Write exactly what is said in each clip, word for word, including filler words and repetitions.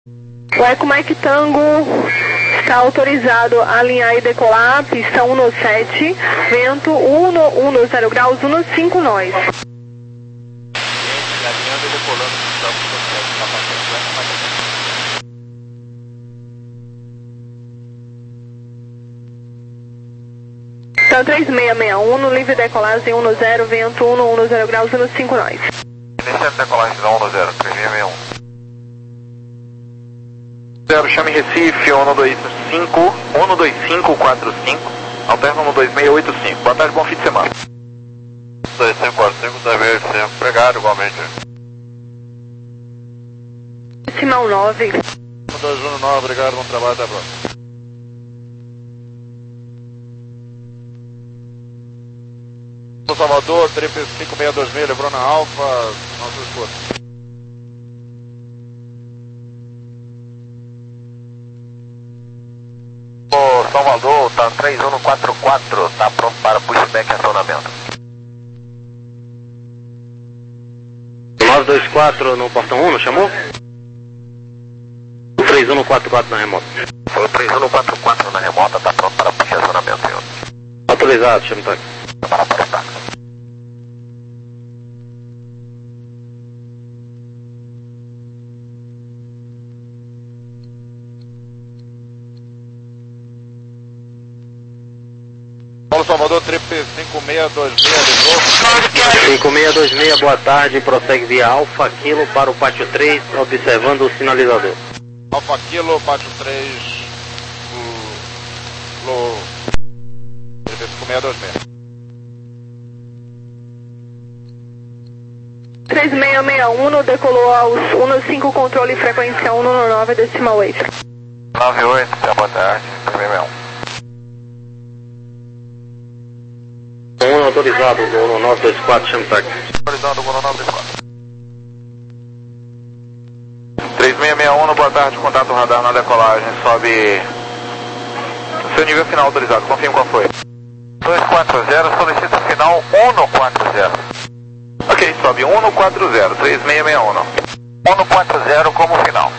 O Eco Mike Tango está autorizado a alinhar e decolar, pista um no sete, vento um no zero graus, um no cinco nós. Alinhando e decolando, pista um no sete, está passando o Eco Mike Tango. Então três seis seis um no livre decolagem um no zero, vento um no zero graus, um no cinco nós. Iniciando decolagem um no zero, três seis seis um. zero, chame Recife, um dois cinco, um dois cinco quatro cinco, alterna um dois seis oito cinco. Boa tarde, bom fim de semana. dois cinco quatro cinco, da verde, sempre pregado igualmente. Decimal nove. um dois um nove, obrigado, bom trabalho, até a próxima. Salvador, triple cinco seis dois seis, Lebrona Alfa, nosso esforço. Ô Salvador, tá três um quatro quatro, tá pronto para pushback e acionamento. nove dois quatro no portão um, não chamou? três um quatro quatro na remota. Foi o três um quatro quatro na remota, tá pronto para push e acionamento, senhor. Autorizado, chama o táxi. Para para o táxi. Paulo Salvador, triple cinco seis dois seis, cinco seis dois seis, boa tarde, prossegue via Alfa Kilo para o pátio três, observando o sinalizador. Alfa Kilo, pátio três, Lo... triple cinco seis dois seis. três seis seis um no decolou aos um no cinco, controle frequência um no nove, decimal oito. nove oito, boa tarde, três seis seis um. um autorizado, no nove dois quatro, chama o táxi. Autorizado, no nove dois quatro. três seis seis um, boa tarde, contato radar na decolagem, sobe seu nível final autorizado, confirme qual foi. dois quatro zero, solicita final um no quatro zero. Ok, sobe um no quatro zero, três seis seis um. um no quatro zero como final.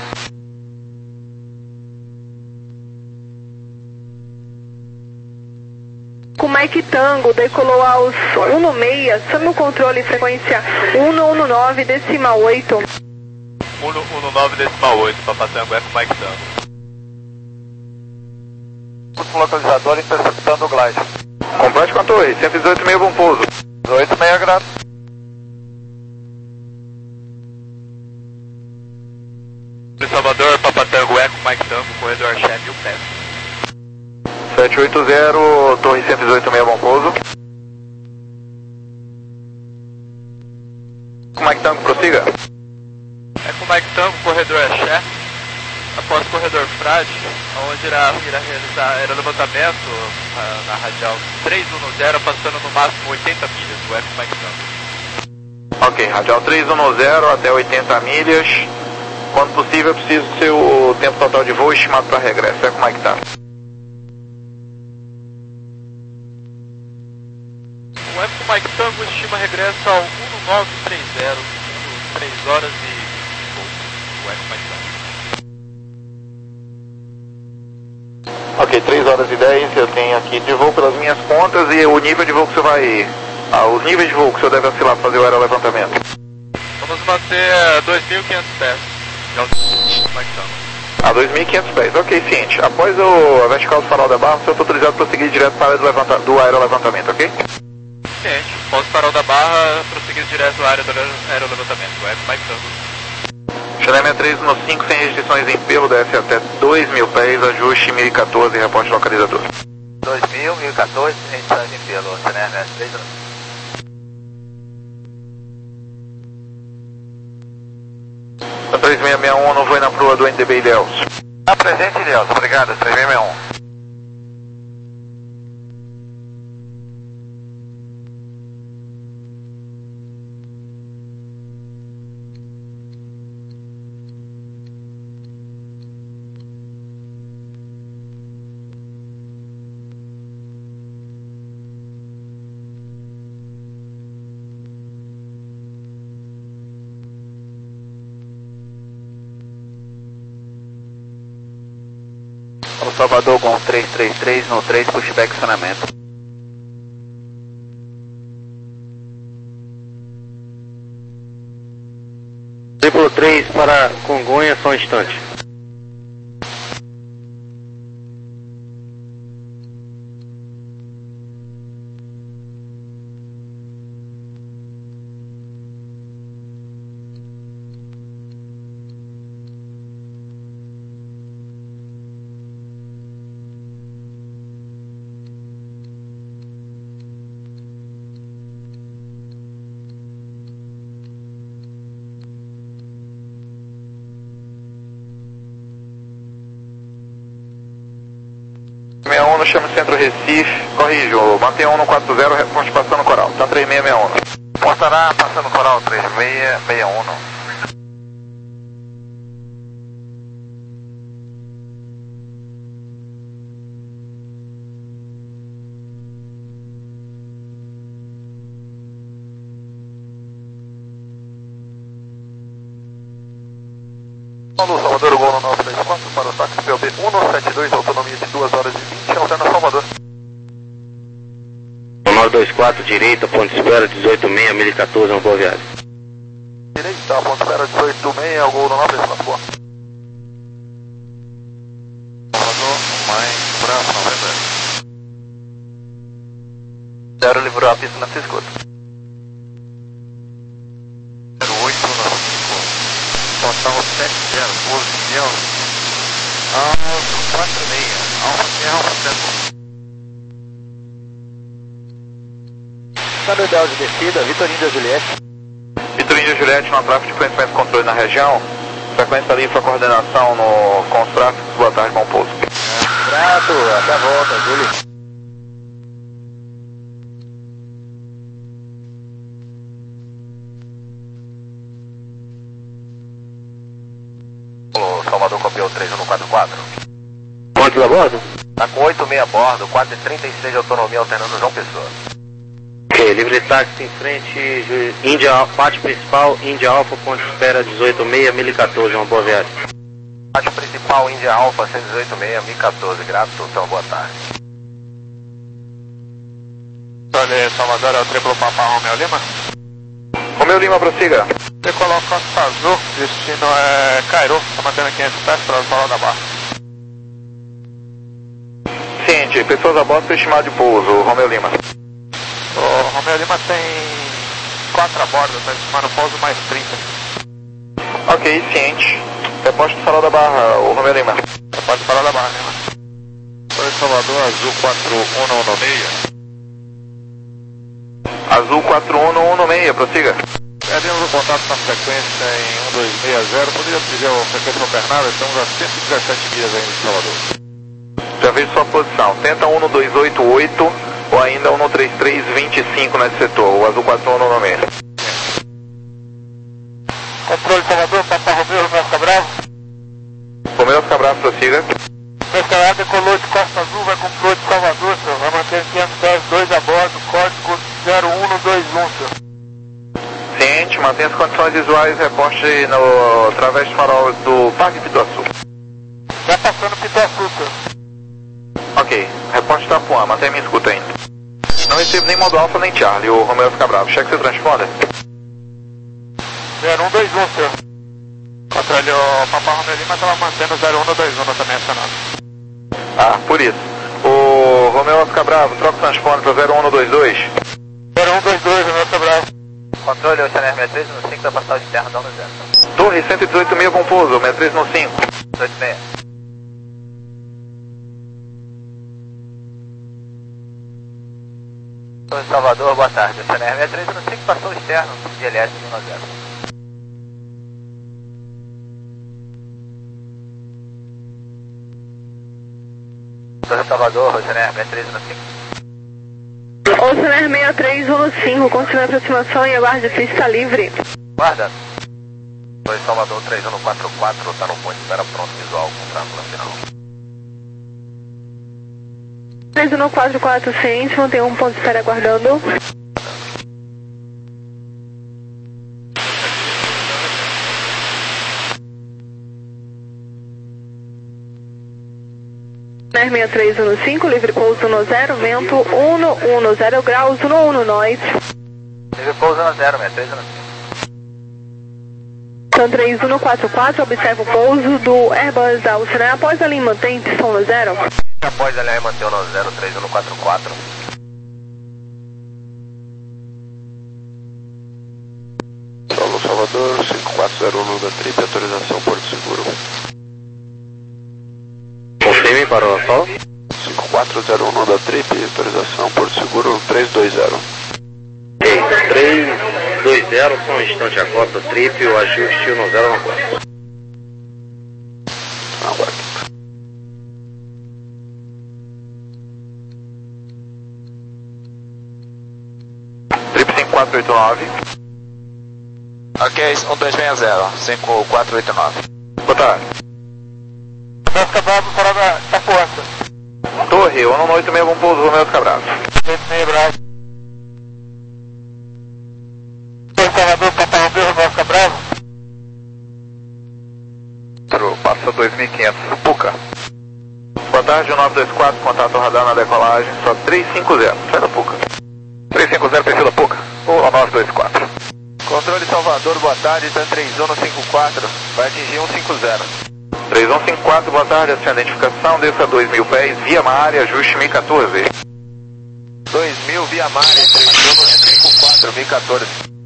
Com Mike Tango decolou aos um no seis, sob o controle frequência um no nove, decimal oito. um no nove, decimal oito, Papatango, Eco Mike Tango. Curso localizador interceptando o glide. Complete com a torre, cento e dezoito meio bom pouso. dezoito seis graus. Salvador, Papatango, Eco Mike Tango, corredor chefe, mil pés. sete oito zero, torre cento e dezoito meio bom pouso. Como é que tango, prossiga? Eco Mike Tango, corredor é chefe. Após o corredor Frade, onde irá, irá realizar aerolevantamento uh, na radial três um zero, passando no máximo oitenta milhas do Eco Mike Tango. Ok, radial três um zero até oitenta milhas. Quando possível, eu preciso do seu tempo total de voo estimado para regresso. É como é que tá? O Eco Mike Tango estima regresso ao um nove três zero, três horas e pouco. O Eco Mike Tango. Ok, três horas e dez, eu tenho aqui de voo pelas minhas contas e o nível de voo que você vai... Ah, os níveis de voo que o senhor deve oscilar para fazer o aerolevantamento. Vamos manter dois mil e quinhentos pés. A dois mil e quinhentos pés, ok, ciente. Após o, a vertical do farol da barra, o senhor está autorizado para prosseguir direto para a área do, levanta, do aerolevantamento, ok? Ciente. Após o farol da barra, prosseguir direto para a área do aerolevantamento. É Mike Tango. Chile sessenta e três no cinco, sem restrições em pelo, desce até dois mil pés, ajuste mil e quatorze, reporte localizador. dois mil, mil e quatorze, sem restrições em pelo, né? três seis seis um, não foi na proa do N D B Ilhéus. Tá presente, Ilhéus. Obrigado, três seis seis um. O Salvador com três três três no três, pushback estacionamento. Triplo três para Congonha, só um instante. sessenta e um no Chame Centro Recife, corrijo, mantenha um no quatro zero, responde passando coral, tá três seis seis um. Portará passando coral três seis seis um. Salvador, gol no nove três quatro para o táxi P O B cento e setenta e dois, autonomia de duas horas e vinte, alterna Salvador. nove dois quatro, direita, ponto de espera, dezoito seis, mil e quatorze, uma boa viagem. Direita, ponto de espera, dezoito seis, gol no nove três quatro, boa. Salvador, mais Bravo, novembro. Zero livrou a pista na sua escuta. zero oito no cinco, total sete zero, posição. Alfa quatro seis, Alfa Sierra, Alfa Centro. Cada ideal de descida, Vitorino da Juliette. Vitorino da Juliette, no tráfego de conhecimento e controle na região. Frequência livre, coordenação no, com os tráficos. Boa tarde, bom pouso. Grato, até a volta, Júlio. Salvador copiou três um quatro quatro. Quantos a bordo? Tá com oito seis a bordo, quatro trinta e seis de autonomia alternando João Pessoa. Ok, livre táxi em frente, Ju- Índia, pátio principal, Índia Alfa, ponto de espera dezoito seis, mil e quatorze, uma boa viagem. Pátio principal, Índia Alfa, cento e dezoito seis, mil e quatorze, grato, então boa tarde. Olha, Salvador, é o triplo Papa Romeo Lima. Romeu Lima, prossiga. Você coloca Costa Azul, destino é Cairo, tá mantendo quinhentos pés para o Salão da Barra. Ciente, pessoas a bordo, estimado de pouso, Romeu Lima. O Romeo Lima tem quatro a bordo, tá estimando pouso mais trinta. Ok, ciente. Reposte do Salão da Barra, o Romeu Lima. Pode parar da Barra, Lima. Oi, Salvador, Azul quatro um um seis. Azul quatro um um seis, prossiga. Perdemos o contato na frequência em um dois seis zero, poderia pedir a frequência alternada, estamos a cento e dezessete milhas ainda de Salvador. Já vejo sua posição. Tenta um no dois oito oito ou ainda um no três três dois cinco nesse setor, o Azul quatro um um seis. Controle Salvador, Papa Romeu, Romeu fica bravo. Romeu fica bravo, prossiga. Meu camarada decolou de Costa Azul, vai com o Pro de Salvador, senhor. Vai manter quinhentos pés, dois a bordo, código zero um dois um, senhor. Ciente, mantenha as condições visuais, reposte no, através do farol do Parque Pituaçu. Já passando Pituaçu, senhor. Ok, reposte Itapuã, mantenha minha escuta ainda. Não recebo nem modo alfa nem Charlie, o Romeu fica bravo. Cheque seu transponder. zero um dois um, senhor. Controle o Papa Romeu Lima, estava mantendo zero um dois um também acionado. Ah, por isso. O Romeu fica bravo, troca o transponder para zero um dois dois. zero um dois dois, Romeu fica bravo. Controle o Channel sessenta e três no cinco da passagem externa, dá um zero. Torre cento e dezoito mil com pouso, sessenta e três no cinco. dezoito seis. Torre Salvador, boa tarde. O Channel sessenta e três no cinco passou externo, de L S um a zero. Torre Salvador, o Channel sessenta e três no cinco. Oceaner sessenta e três um cinco, continua a aproximação e aguarde pista livre. Guarda. Torre Salvador três um quatro quatro, tá no ponto de espera pronto visual com trânsito final. três um quatro quatro, ciente, mantém um ponto de espera aguardando. seis três um cinco, livre pouso no zero, vento um um zero graus, no um nós. Livre pouso no zero, seis três um cinco. Sun três um quatro quatro, observa o pouso do Airbus da Oceania após a linha mantém pistão no zero. Após a linha mantém no zero, três um quatro quatro. Solo Salvador, cinco quatro zero um da Trip, autorização Porto Seguro. Confirme para o solo. cinco quatro zero um da Trip, autorização Porto Seguro três dois zero. Ok, três dois zero, só um instante a cota, Trip, o ajuste no zero na cota. Aguarde. Trip cinco quatro oito nove. Ok, um dois seis zero, cinco quatro oito nove. Boa tarde. Romeu Cabravo, parada da força. Torre, um um oito seis, bom pouso, Romeu Cabravo. oito seis, Bravo. Salvador, Papa Romeu, Romeu Cabravo. Passa dois mil e quinhentos, Puca. Boa tarde, nove dois quatro, contato radar na decolagem, só três cinco zero, sai da Puca. três cinco zero, perfil da Puca, ou nove dois quatro. Controle Salvador, boa tarde, TAN três um cinco quatro, vai atingir cento e cinquenta. três um cinco quatro, boa tarde, a identificação, desça dois mil pés, via Mare, ajuste mil e quatorze. dois mil, via Mare, três um cinco quatro, mil e quatorze.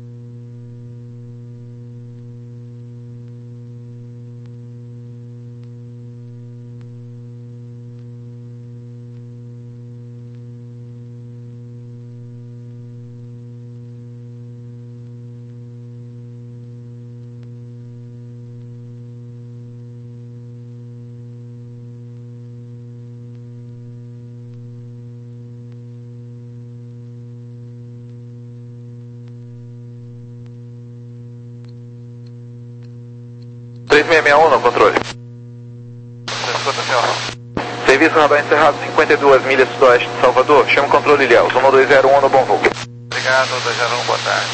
três seis seis um no controle. Escuta, senhor. Serviço radar encerrado, cinquenta e duas milhas sudoeste de Salvador. Chama o controle Ilhéus, um dois zero um no bom voo. Obrigado, um dois zero um, boa tarde.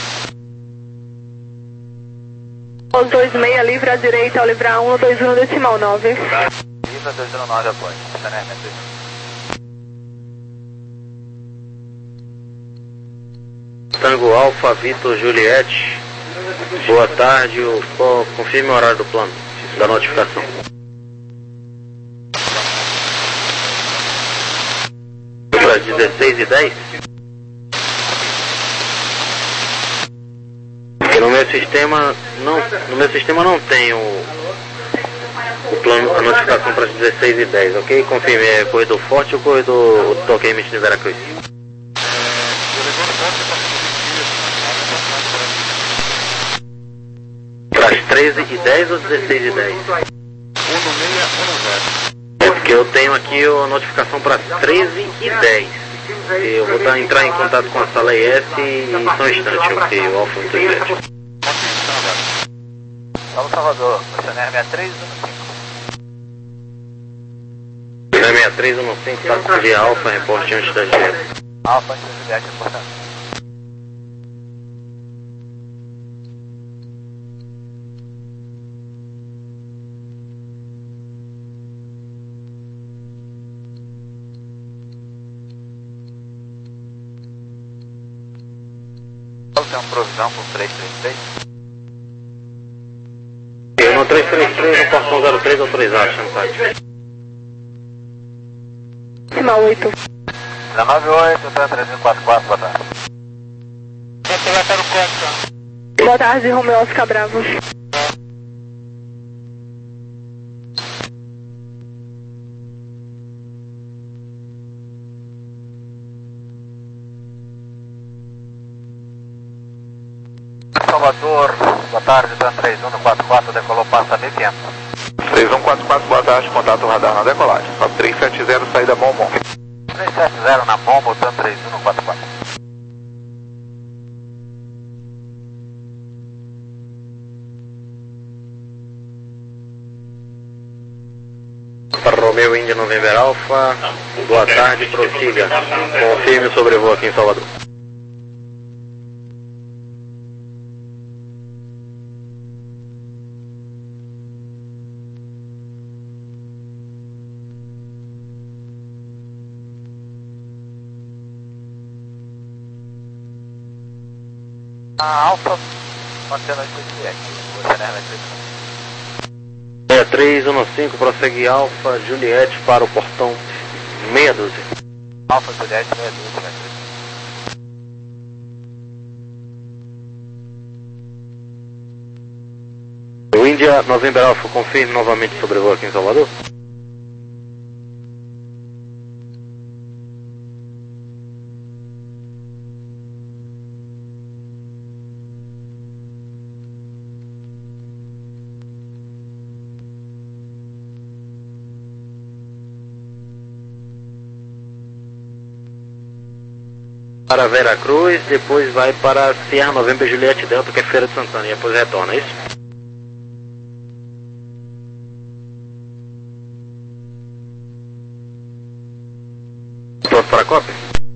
Os dois seis, livre à direita ao livrar um dois um decimal nove. Livre dois zero nove após. Tango Alfa, Vitor, Juliette. Boa tarde, o, o, confirme o horário do plano, da notificação. Para dezesseis e dez? Porque no meu sistema não, no meu sistema não tem o, o plano, a notificação para dezesseis e dez, ok? Confirme, é corredor forte ou corredor toque emite de Veracruz? Às treze e dez ou dezesseis e dez? É porque eu tenho aqui a notificação para treze e dez. Eu vou dar, entrar em contato com a sala I S e só um instante, ok? O Alfa muito sete. Solo Salvador, Oceania seis três um cinco. seis três um cinco, status de Alfa, reporte antes da G S. Alfa, antes da G S, importante. Tem uma provisão com três três três? Eu no três três três, no portão zero três autorizado, Champagne. Decimal oito. dezenove oito, TAN três um quatro quatro, boa tarde. Você vai estar no código. Boa tarde, Romeu Oscar Bravo. Salvador, boa tarde, TAN três um quatro quatro, decolou, passa mil e quinhentos. três um quatro quatro, boa tarde, contato radar na decolagem. três sete zero, saída Momo. três sete zero na Momo, TAN três um quatro quatro. Para Romeu Índia November Alfa, boa tarde, prossiga. Confirme o sobrevoo aqui em Salvador. A Alfa, mantendo a Juliette. Você não é seis três um cinco, prossegue Alfa, Juliette para o portão meia dúzia. Alfa, Juliette, meia dúzia, né? O Índia November Alpha, confirme novamente sobrevoo aqui em Salvador. Para Veracruz, depois vai para Sierra November Juliette Delta, que é Feira de Santana, e depois retorna, é isso? Pronto para a cópia?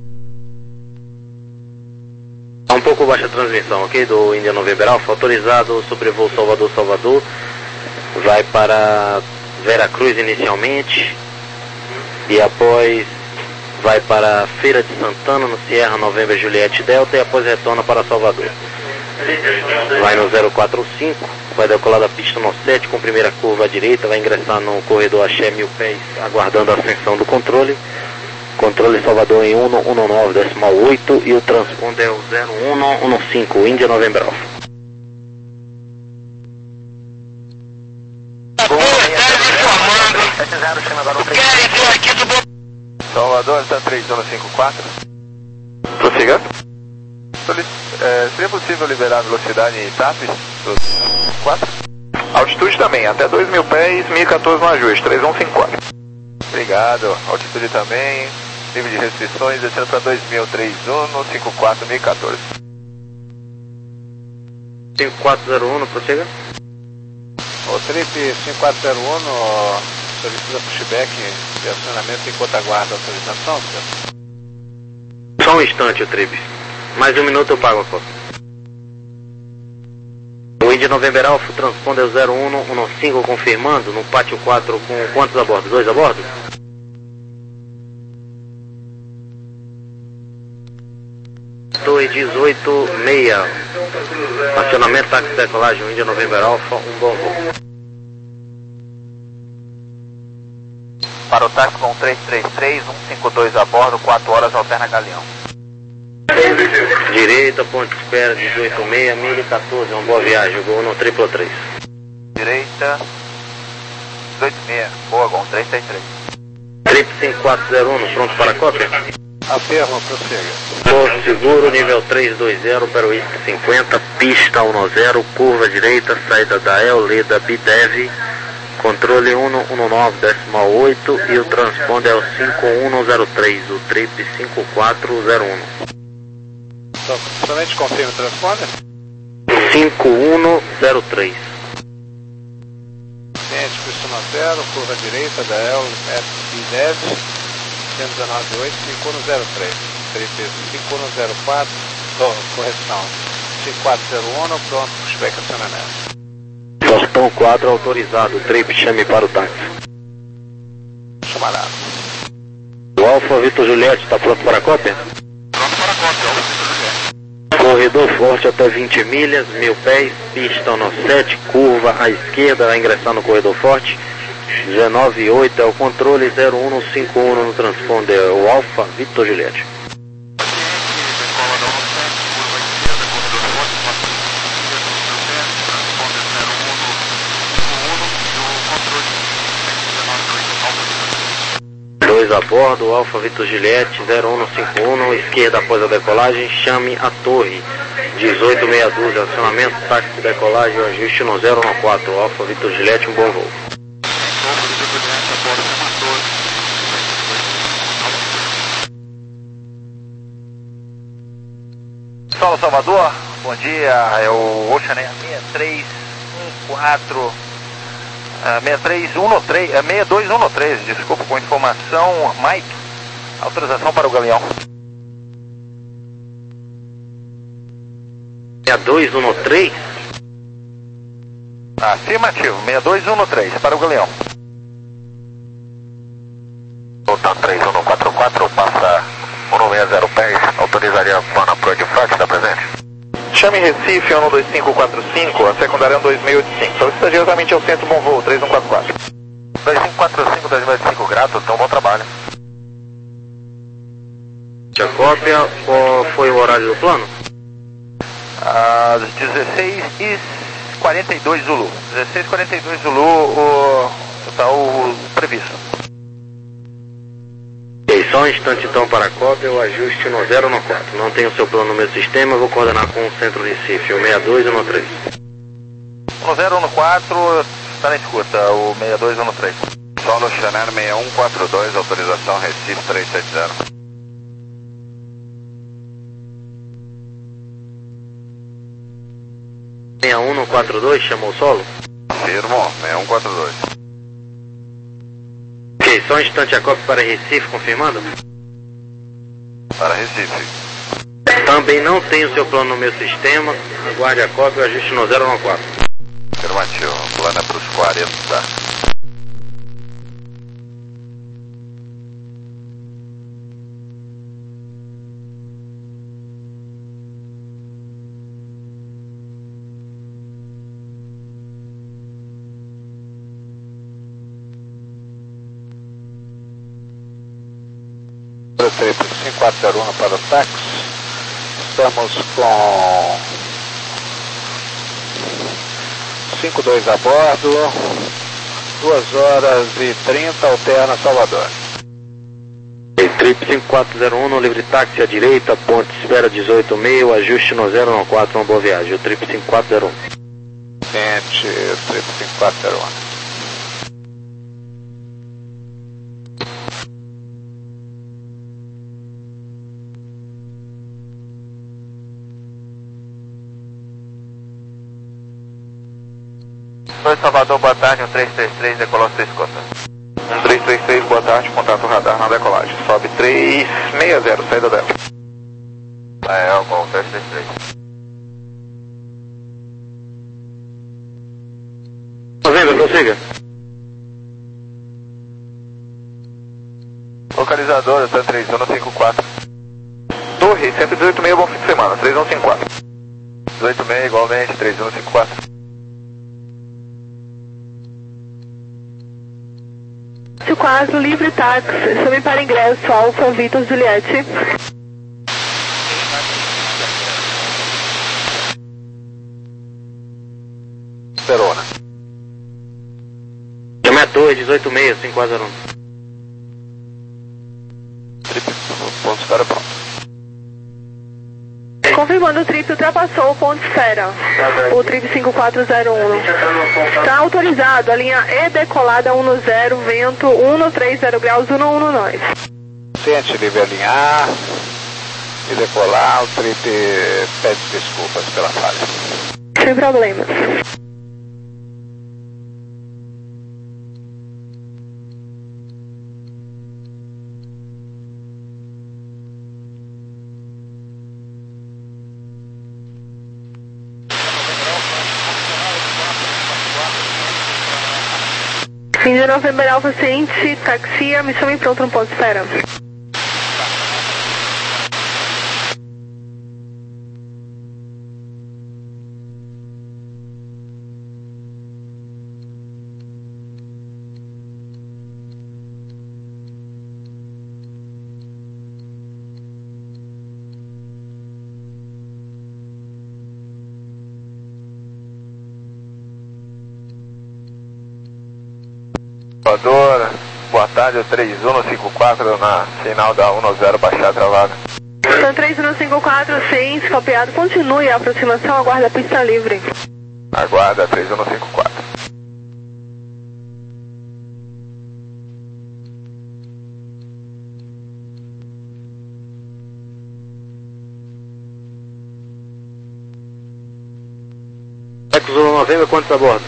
Está um pouco baixa a transmissão, ok? Do India November Alpha, autorizado sobrevoo Salvador-Salvador, vai para Veracruz inicialmente, e após vai para Feira de Santana, no Sierra November Juliette Delta, e após retorna para Salvador. Vai no zero quatro cinco, vai decolar da pista no sete, com primeira curva à direita, vai ingressar no corredor Axé Mil Pés, aguardando a ascensão do controle. Controle Salvador em um um nove decimal oito, e o transponder é o zero um um cinco, India November Alpha. Salvador, tá três um cinco quatro. Prossiga. É, seria possível liberar a velocidade em etapes dos quatro? Altitude também, até dois mil pés, mil e quatorze no ajuste, três um cinco quatro. Obrigado, altitude também, nível de restrições, descendo para dois mil, três um cinco quatro, mil e quatorze. cinco quatro zero um, prossiga. O Trip cinco quatro zero um solicita pushback de acionamento enquanto aguarda a autorização, senhor? Só um instante, o Trip. Mais um minuto eu pago a cópia. O India November Alpha, transponder zero um um cinco, confirmando, no pátio quatro com quantos a bordo? Dois a bordo? dois dezoito seis. Acionamento, táxi, decolagem, India November Alpha, um bom voo. Para o táxi com três três três, um cinco dois a bordo, quatro horas, alterna Galeão. Direita, ponte de espera, dezoito seis, mil e quatorze, uma boa viagem, voo no triplo três. Direita, dezoito seis, boa, Gon, três três três. Trip cinco quatro zero um, pronto para a cópia? Afirma, prossiga. Porto seguro, nível três dois zero, para o Whisky cinquenta, pista um zero, curva direita, saída da El, Leda, Bidev, controle um um nove decimal oito, e o transponder é o cinco um zero três, o Trip cinco quatro zero um. Só, somente confirma o transponder? cinco um zero três. Cliente, pista um zero, curva direita da El, Bidev, cento e dezenove oito, cinco um zero três. Trip cinco um zero quatro, oh, correção, cinco quatro zero um, pronto, pushback acionamento. Portão quatro autorizado, Trip chame para o táxi. Chamarado. O Alfa Vitor Juliette está pronto para a cópia? Pronto para a cópia, Alfa Vitor Juliette. Corredor forte até vinte milhas, mil pés, pista no sete, curva à esquerda, vai ingressar no corredor forte. dezenove oito é o controle, zero um cinco um no transponder, o Alfa Vitor Juliette. dois a bordo, Alfa Vitor Juliette, zero um cinco um, esquerda após a decolagem, chame a torre, dezoito meia dúzia, acionamento, táxi de decolagem, ajuste no zero um quatro, Alfa Vitor Juliette, um bom voo. Solo Salvador, bom dia, é o Ocean Air seis três um quatro, seis três um três, seis dois um três, desculpa, com informação, Mike, autorização para o Galeão. seis dois um três? Afirmativo, seis dois um três, para o Galeão. Voltando três um quatro quatro, passa um seis zero pés, autorizaria a plana pro de frente, está presente? Chame Recife um dois cinco quatro cinco, a secundária é um dois seis oito cinco. Solicita diretamente ao centro, bom voo, três um quatro quatro. dois cinco quatro cinco, dois seis oito cinco, grato, então bom trabalho. A cópia, qual foi o horário do plano? Às dezesseis e quarenta e dois Zulu. dezesseis e quarenta e dois Zulu, o, tá o previsto. Ok, só um instante então para a cópia, o ajuste um zero um quatro. Não tenho o seu plano no meu sistema, vou coordenar com o centro Recife, o seis dois um três. um zero um quatro, está na escuta, o seis dois um três. Solo Chanel seis um quatro dois, autorização Recife três sete zero. seis um quatro dois, chamou o solo? Firmo, seis um quatro dois. Ok, só um instante a cópia para Recife, confirmando? Para Recife. Também não tenho o seu plano no meu sistema, aguarde a cópia, o ajuste no zero um quatro. Afirmativo, o plano é para os quarenta. cinco quatro zero um para o táxi. Estamos com cinco dois a bordo, duas horas e trinta, alterna Salvador. Trip cinco quatro zero um, no livre táxi à direita, ponte espera dezoito seis, ajuste no zero um quatro, uma boa viagem, o Trip cinco quatro zero um. Sente, Trip cinco quatro zero um. Oi, Salvador, boa tarde, um três três três, decolou sua escuta. um três três três, boa tarde, contato radar na decolagem. Sobe três seis zero, saída dela. É, é o gol, três três três. Novembro, prossiga. Localizador, tá três um cinco quatro. Torre, cento e dezoito seis, bom fim de semana, três um cinco quatro. dezoito seis igualmente, três um cinco quatro. quatro, livre táxi, chame para ingresso, Alfa Vitor Juliette. Verona. Chame a torre, dezoito seis, cinco quatro zero um. Trip, ponto esfera pronto. Confirmando, o trip ultrapassou o ponto esfera, o trip cinco quatro zero um. Está autorizado, a linha E decolada um zero, vento um três zero graus, um um nós. Sente, livre alinhar e decolar, o trip pede desculpas pela falha. Sem problemas. Índia November Alpha ciente, taxia, me chame pronto no ponto de espera. Salvador, boa tarde, o três um cinco quatro na final da um zero, baixar travada. Então, três um cinco quatro, sim, copiado, continue a aproximação, aguarda a pista livre. Aguarda, três um cinco quatro. Exo November, quantos a bordo?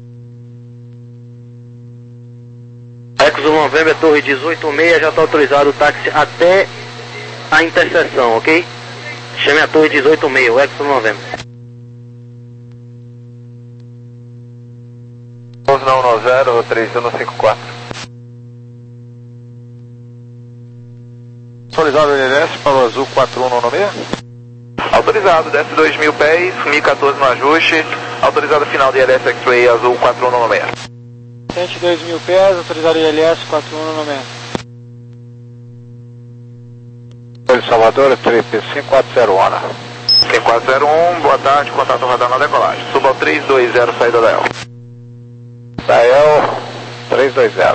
Exo November, torre dezoito seis, já está autorizado o táxi até a interseção, ok? Chame a torre dezoito seis, o Exo November. onze não um zero, três um cinco quatro. Autorizado o L L S para o Azul quatro um nove seis. Autorizado, desce dois mil pés, mil e quatorze no ajuste, autorizado final de I L S X-Ray azul quatro um nove seis. cento e dois mil pés, autorizado I L S quatro um nove seis. Salvador, três cinco quatro zero um. cinco quatro zero um, boa tarde, contato radar na decolagem. Suba ao três dois zero, saída da E L. Da E L, três dois zero.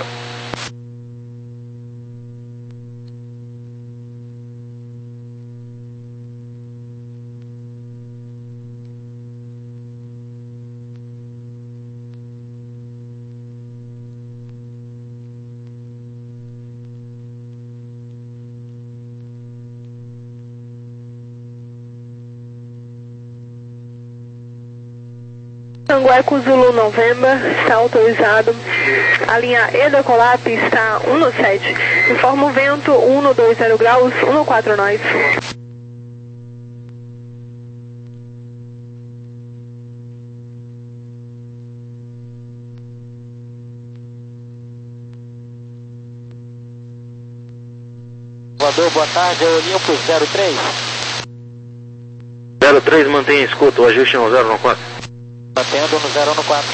Tango Eco Zulu November, está autorizado. A linha E decolar, pista um no sete. Informa o vento um no dois zero graus, um no quatro nós. Salvador, boa tarde, é Olimpo zero três. zero três, mantenha escuta, o ajuste no zero no quatro. Mantendo no zero no quatro.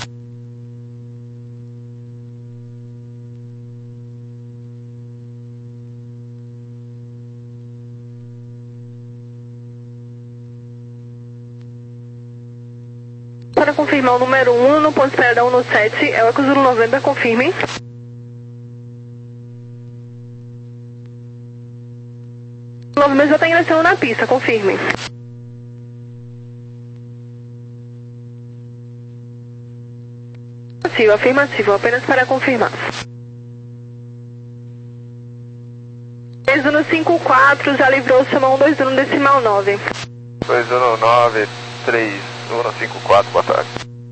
Para confirmar o número um no ponto de espera um no sete, é o Eco Zulu November, confirme. O November já está ingressando na pista, confirme. Afirmativo, afirmativo, apenas para confirmar. dois um cinco quatro, já livrou, chama um dois um decimal nove. dois um nove, três um cinco quatro, boa tarde.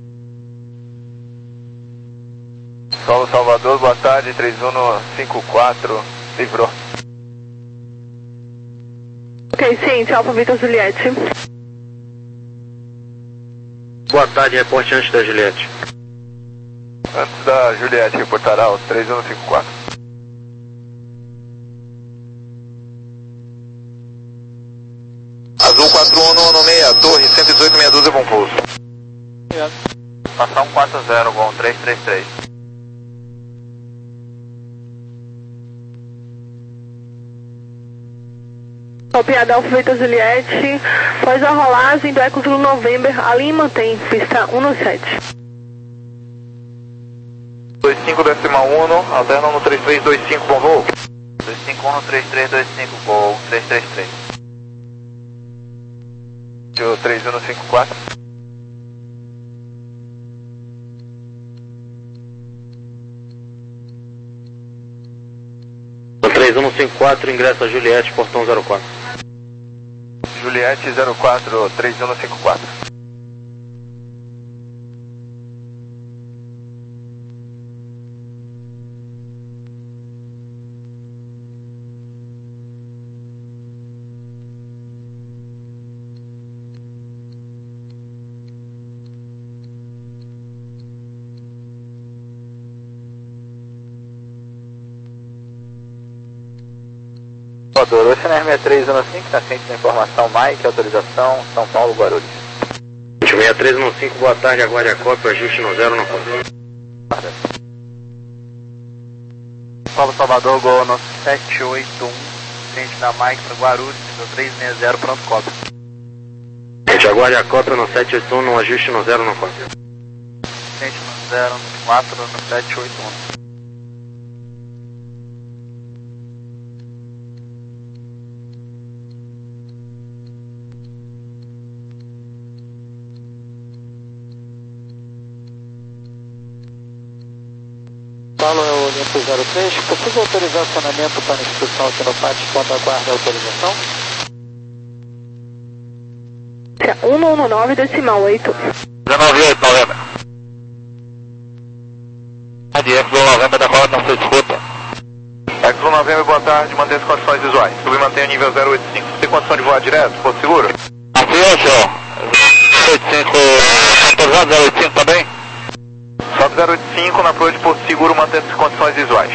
Solo Salvador, boa tarde, três um cinco quatro, livrou. Ok, ciente, Alfa Vitor Juliette. Boa tarde, reporte antes da Juliette. Antes da Juliette reportará o três um cinco quatro. Azul quatro um nove seis, torre cento e dezoito, meia dúzia, bom pouso. Passar um quatro zero, bom, três três três. Copiada Alfa Vitor Juliette, após a rolagem do Eco Zulu November, a linha mantém, pista um no sete. dois cinco decimal um, alterna no três três dois cinco, bom voo. dois cinco um, três três dois cinco, bom, três três três. O três um cinco quatro. O três um cinco quatro, ingressa Juliette, portão zero quatro. Juliette zero quatro, três um cinco quatro. Salvador, Oceaner sessenta e três um cinco, está ciente da informação, Mike, autorização, São Paulo, Guarulhos. sessenta e três um cinco, boa tarde, aguarde a cópia, ajuste no zero no quatro. Paulo Salvador, Gol no sete oito um, ciente da Mike para Guarulhos, nível três seis zero, pronto, cópia. Gente, aguarde a cópia no sete oito um, no ajuste no zero no quatro. Ciente no zero no quatro, no sete oito um. Paulo é o Olimpo zero três, possível autorizar acionamento para instituição aqui no pátio quando aguarda a autorização? um um nove decimal oito. dezenove oito, novembro. F um novembro da roda, não se escuta. F um novembro, boa tarde, mantém as condições visuais. Subir mantém o nível zero oito cinco. Tem condição de voar direto? Porto seguro? Afirma, senhor. zero oito cinco, autorizado zero oito cinco também? Sobe zero oito cinco, na proa de Porto Seguro, mantendo as condições visuais.